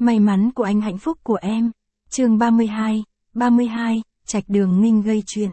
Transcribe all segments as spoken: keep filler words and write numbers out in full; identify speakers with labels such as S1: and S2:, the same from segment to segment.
S1: May mắn của anh hạnh phúc của em. Chương ba mươi hai, ba mươi hai, Trạch Đường Ninh gây chuyện.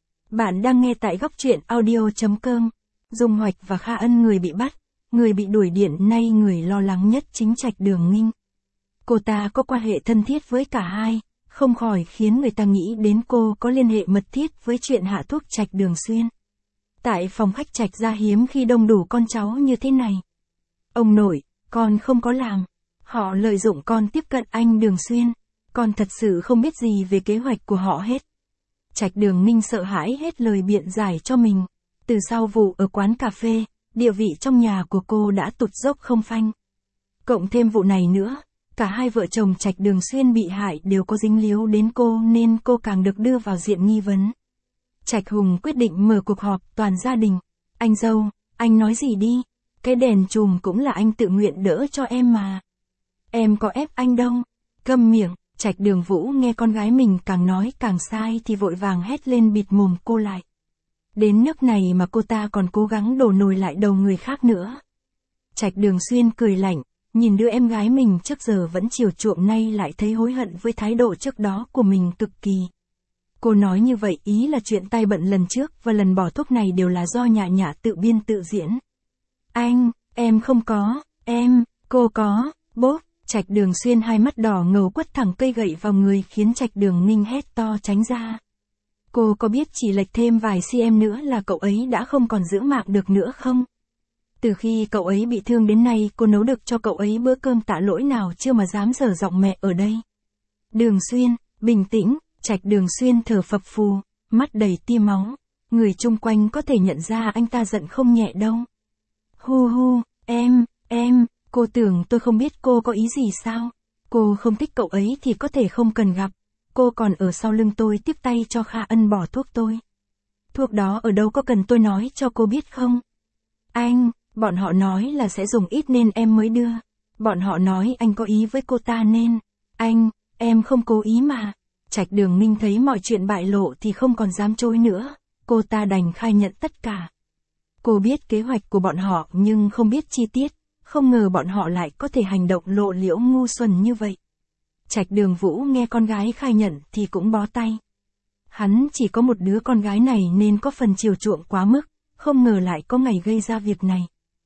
S1: Bạn đang nghe tại góc truyện audio chấm com. Dung Hoạch và Kha Ân người bị bắt, người bị đuổi điện, nay người lo lắng nhất chính Trạch Đường Ninh. Cô ta có quan hệ thân thiết với cả hai, không khỏi khiến người ta nghĩ đến cô có liên hệ mật thiết với chuyện hạ thuốc Trạch Đường Xuyên. Tại phòng khách Trạch gia hiếm khi đông đủ con cháu như thế này. Ông nội, con không có làm. Họ lợi dụng con tiếp cận anh Đường Xuyên. Con thật sự không biết gì về kế hoạch của họ hết. Trạch Đường Ninh sợ hãi hết lời biện giải cho mình. Từ sau vụ ở quán cà phê, địa vị trong nhà của cô đã tụt dốc không phanh. Cộng thêm vụ này nữa, cả hai vợ chồng Trạch Đường Xuyên bị hại đều có dính líu đến cô nên cô càng được đưa vào diện nghi vấn. Trạch Hùng quyết định mở cuộc họp toàn gia đình. Anh dâu, anh nói gì đi? Cái đèn chùm cũng là anh tự nguyện đỡ cho em mà. Em có ép anh đâu. Câm miệng. Trạch Đường Vũ nghe con gái mình càng nói càng sai thì vội vàng hét lên bịt mồm cô lại. Đến nước này mà cô ta còn cố gắng đổ nồi lại đầu người khác nữa. Trạch Đường Xuyên cười lạnh, nhìn đứa em gái mình trước giờ vẫn chiều chuộng nay lại thấy hối hận với thái độ trước đó của mình cực kỳ. Cô nói như vậy ý là chuyện tay bận lần trước và lần bỏ thuốc này đều là do Nhã Nhã tự biên tự diễn. Anh, em không có, em, cô có, bốp. Trạch Đường Xuyên hai mắt đỏ ngầu quất thẳng cây gậy vào người khiến Trạch Đường Ninh hét to tránh ra. Cô có biết chỉ lệch thêm vài cm nữa là cậu ấy đã không còn giữ mạng được nữa không? Từ khi cậu ấy bị thương đến nay cô nấu được cho cậu ấy bữa cơm tạ lỗi nào chưa mà dám dở giọng mẹ ở đây. Đường Xuyên, bình tĩnh. Trạch Đường Xuyên thở phập phù, mắt đầy tia máu. Người chung quanh có thể nhận ra anh ta giận không nhẹ đâu. Hu hu, em, em. Cô tưởng tôi không biết cô có ý gì sao? Cô không thích cậu ấy thì có thể không cần gặp. Cô còn ở sau lưng tôi tiếp tay cho Kha Ân bỏ thuốc tôi. Thuốc đó ở đâu có cần tôi nói cho cô biết không? Anh, bọn họ nói là sẽ dùng ít nên em mới đưa. Bọn họ nói anh có ý với cô ta nên. Anh, em không cố ý mà. Trạch Đường Ninh thấy mọi chuyện bại lộ thì không còn dám chối nữa. Cô ta đành khai nhận tất cả. Cô biết kế hoạch của bọn họ nhưng không biết chi tiết. Không ngờ bọn họ lại có thể hành động lộ liễu ngu xuẩn như vậy. Trạch Đường Vũ nghe con gái khai nhận thì cũng bó tay. Hắn chỉ có một đứa con gái này nên có phần chiều chuộng quá mức, không ngờ lại có ngày gây ra việc này.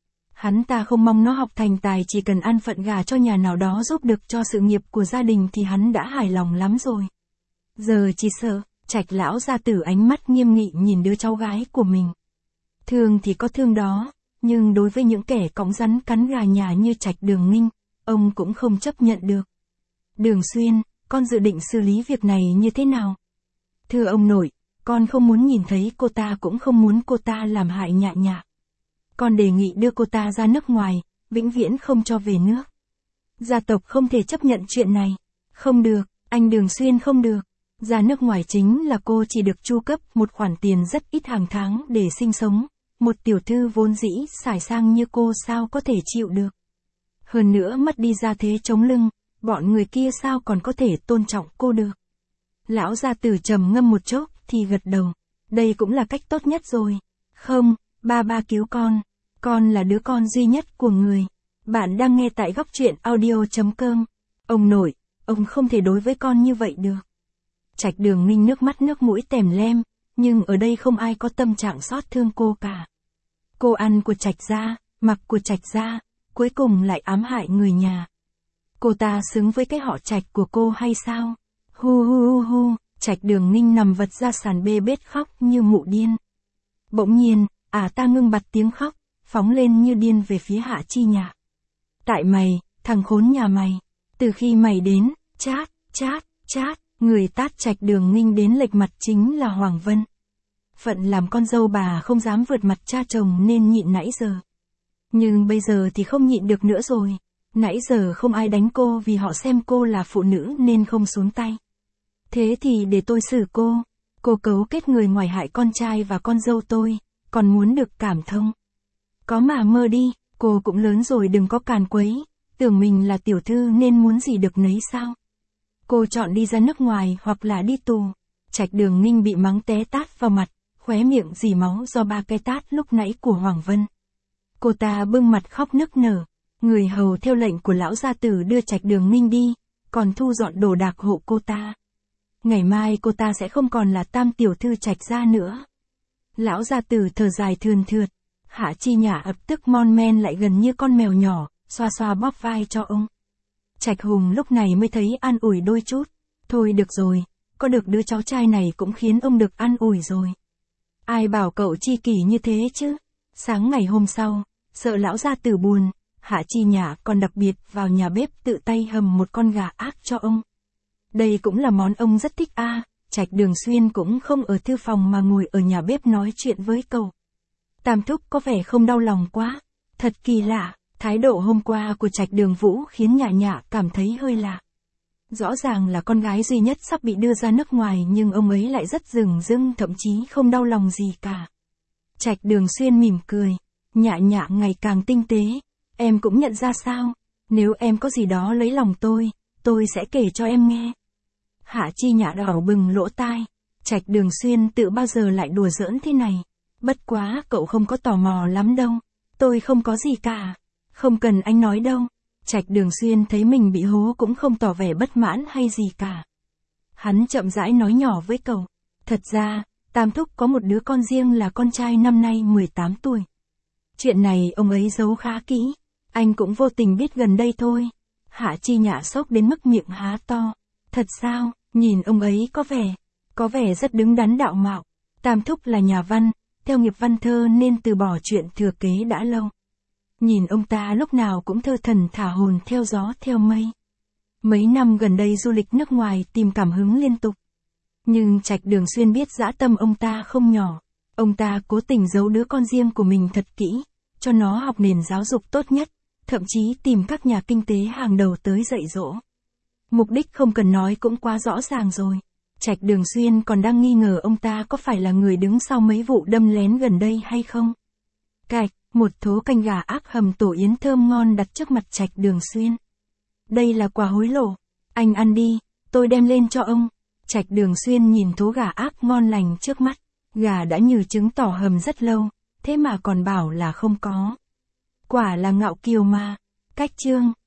S1: Hắn ta không mong nó học thành tài, chỉ cần ăn phận gà cho nhà nào đó giúp được cho sự nghiệp của gia đình thì hắn đã hài lòng lắm rồi. Giờ chỉ sợ, Trạch lão gia tử ánh mắt nghiêm nghị nhìn đứa cháu gái của mình. Thương thì có thương đó. Nhưng đối với những kẻ cõng rắn cắn gà nhà như Trạch Đường Ninh, ông cũng không chấp nhận được. Đường Xuyên, con dự định xử lý việc này như thế nào? Thưa ông nội, con không muốn nhìn thấy cô ta cũng không muốn cô ta làm hại Nhã Nhã. Con đề nghị đưa cô ta ra nước ngoài, vĩnh viễn không cho về nước. Gia tộc không thể chấp nhận chuyện này. Không được, anh Đường Xuyên không được. Ra nước ngoài chính là cô chỉ được chu cấp một khoản tiền rất ít hàng tháng để sinh sống. Một tiểu thư vốn dĩ xài sang như cô sao có thể chịu được. Hơn nữa mất đi gia thế chống lưng, bọn người kia sao còn có thể tôn trọng cô được. Lão gia tử trầm ngâm một chốc thì gật đầu. Đây cũng là cách tốt nhất rồi. Không, ba ba cứu con. Con là đứa con duy nhất của người. Bạn đang nghe tại góc truyện audio chấm com. Ông nội, ông không thể đối với con như vậy được. Trạch Đường Ninh nước mắt nước mũi tèm lem, nhưng ở đây không ai có tâm trạng xót thương cô cả. Cô ăn của Trạch gia, mặc của Trạch gia, cuối cùng lại ám hại người nhà. Cô ta xứng với cái họ Trạch của cô hay sao? Hu hu hu hu, Trạch Đường Ninh nằm vật ra sàn bê bết khóc như mụ điên. Bỗng nhiên, à ta ngưng bặt tiếng khóc, phóng lên như điên về phía Hạ Chi Nhã. Tại mày, thằng khốn nhà mày, từ khi mày đến, chát, chát, chát, người tát Trạch Đường Ninh đến lệch mặt chính là Hoàng Vân. Phận làm con dâu bà không dám vượt mặt cha chồng nên nhịn nãy giờ. Nhưng bây giờ thì không nhịn được nữa rồi. Nãy giờ không ai đánh cô vì họ xem cô là phụ nữ nên không xuống tay. Thế thì để tôi xử cô. Cô cấu kết người ngoài hại con trai và con dâu tôi, còn muốn được cảm thông. Có mà mơ đi, cô cũng lớn rồi đừng có càn quấy, tưởng mình là tiểu thư nên muốn gì được nấy sao. Cô chọn đi ra nước ngoài hoặc là đi tù. Trạch Đường Ninh bị mắng té tát vào mặt, khóe miệng rỉ máu do ba cái tát lúc nãy của Hoàng Vân. Cô ta bưng mặt khóc nức nở. Người hầu theo lệnh của lão gia tử đưa Trạch Đường Ninh đi, còn thu dọn đồ đạc hộ cô ta. Ngày mai cô ta sẽ không còn là tam tiểu thư Trạch gia nữa. Lão gia tử thở dài thườn thượt. Hạ Chi Nhã ập tức mon men lại gần như con mèo nhỏ, xoa xoa bóp vai cho ông. Trạch Hùng lúc này mới thấy an ủi đôi chút. Thôi được rồi, có được đứa cháu trai này cũng khiến ông được an ủi rồi. Ai bảo cậu chi kỷ như thế chứ? Sáng ngày hôm sau, sợ lão gia tử buồn, Hạ Chi Nhã còn đặc biệt vào nhà bếp tự tay hầm một con gà ác cho ông. Đây cũng là món ông rất thích a. À. Trạch Đường Xuyên cũng không ở thư phòng mà ngồi ở nhà bếp nói chuyện với cậu. Tam thúc có vẻ không đau lòng quá. Thật kỳ lạ, thái độ hôm qua của Trạch Đường Vũ khiến Nhã Nhã cảm thấy hơi lạ. Rõ ràng là con gái duy nhất sắp bị đưa ra nước ngoài nhưng ông ấy lại rất dửng dưng, thậm chí không đau lòng gì cả. Trạch Đường Xuyên mỉm cười. Nhã Nhã ngày càng tinh tế. Em cũng nhận ra sao? Nếu em có gì đó lấy lòng tôi, tôi sẽ kể cho em nghe. Hạ Chi Nhã đỏ bừng lỗ tai. Trạch Đường Xuyên tự bao giờ lại đùa giỡn thế này. Bất quá cậu không có tò mò lắm đâu. Tôi không có gì cả. Không cần anh nói đâu. Trạch Đường Xuyên thấy mình bị hố cũng không tỏ vẻ bất mãn hay gì cả. Hắn chậm rãi nói nhỏ với cậu. Thật ra, Tam thúc có một đứa con riêng là con trai năm nay mười tám tuổi. Chuyện này ông ấy giấu khá kỹ. Anh cũng vô tình biết gần đây thôi. Hạ Chi Nhã sốc đến mức miệng há to. Thật sao, nhìn ông ấy có vẻ, có vẻ rất đứng đắn đạo mạo. Tam thúc là nhà văn, theo nghiệp văn thơ nên từ bỏ chuyện thừa kế đã lâu. Nhìn ông ta lúc nào cũng thơ thần thả hồn theo gió theo mây. Mấy năm gần đây du lịch nước ngoài tìm cảm hứng liên tục. Nhưng Trạch Đường Xuyên biết dã tâm ông ta không nhỏ. Ông ta cố tình giấu đứa con riêng của mình thật kỹ, cho nó học nền giáo dục tốt nhất, thậm chí tìm các nhà kinh tế hàng đầu tới dạy dỗ. Mục đích không cần nói cũng quá rõ ràng rồi. Trạch Đường Xuyên còn đang nghi ngờ ông ta có phải là người đứng sau mấy vụ đâm lén gần đây hay không. Cạch, một thố canh gà ác hầm tổ yến thơm ngon đặt trước mặt Trạch Đường Xuyên. Đây là quà hối lộ. Anh ăn đi, tôi đem lên cho ông. Trạch Đường Xuyên nhìn thố gà ác ngon lành trước mắt. Gà đã nhừ trứng tỏ hầm rất lâu, thế mà còn bảo là không có. Quả là ngạo kiều mà. Cách chương.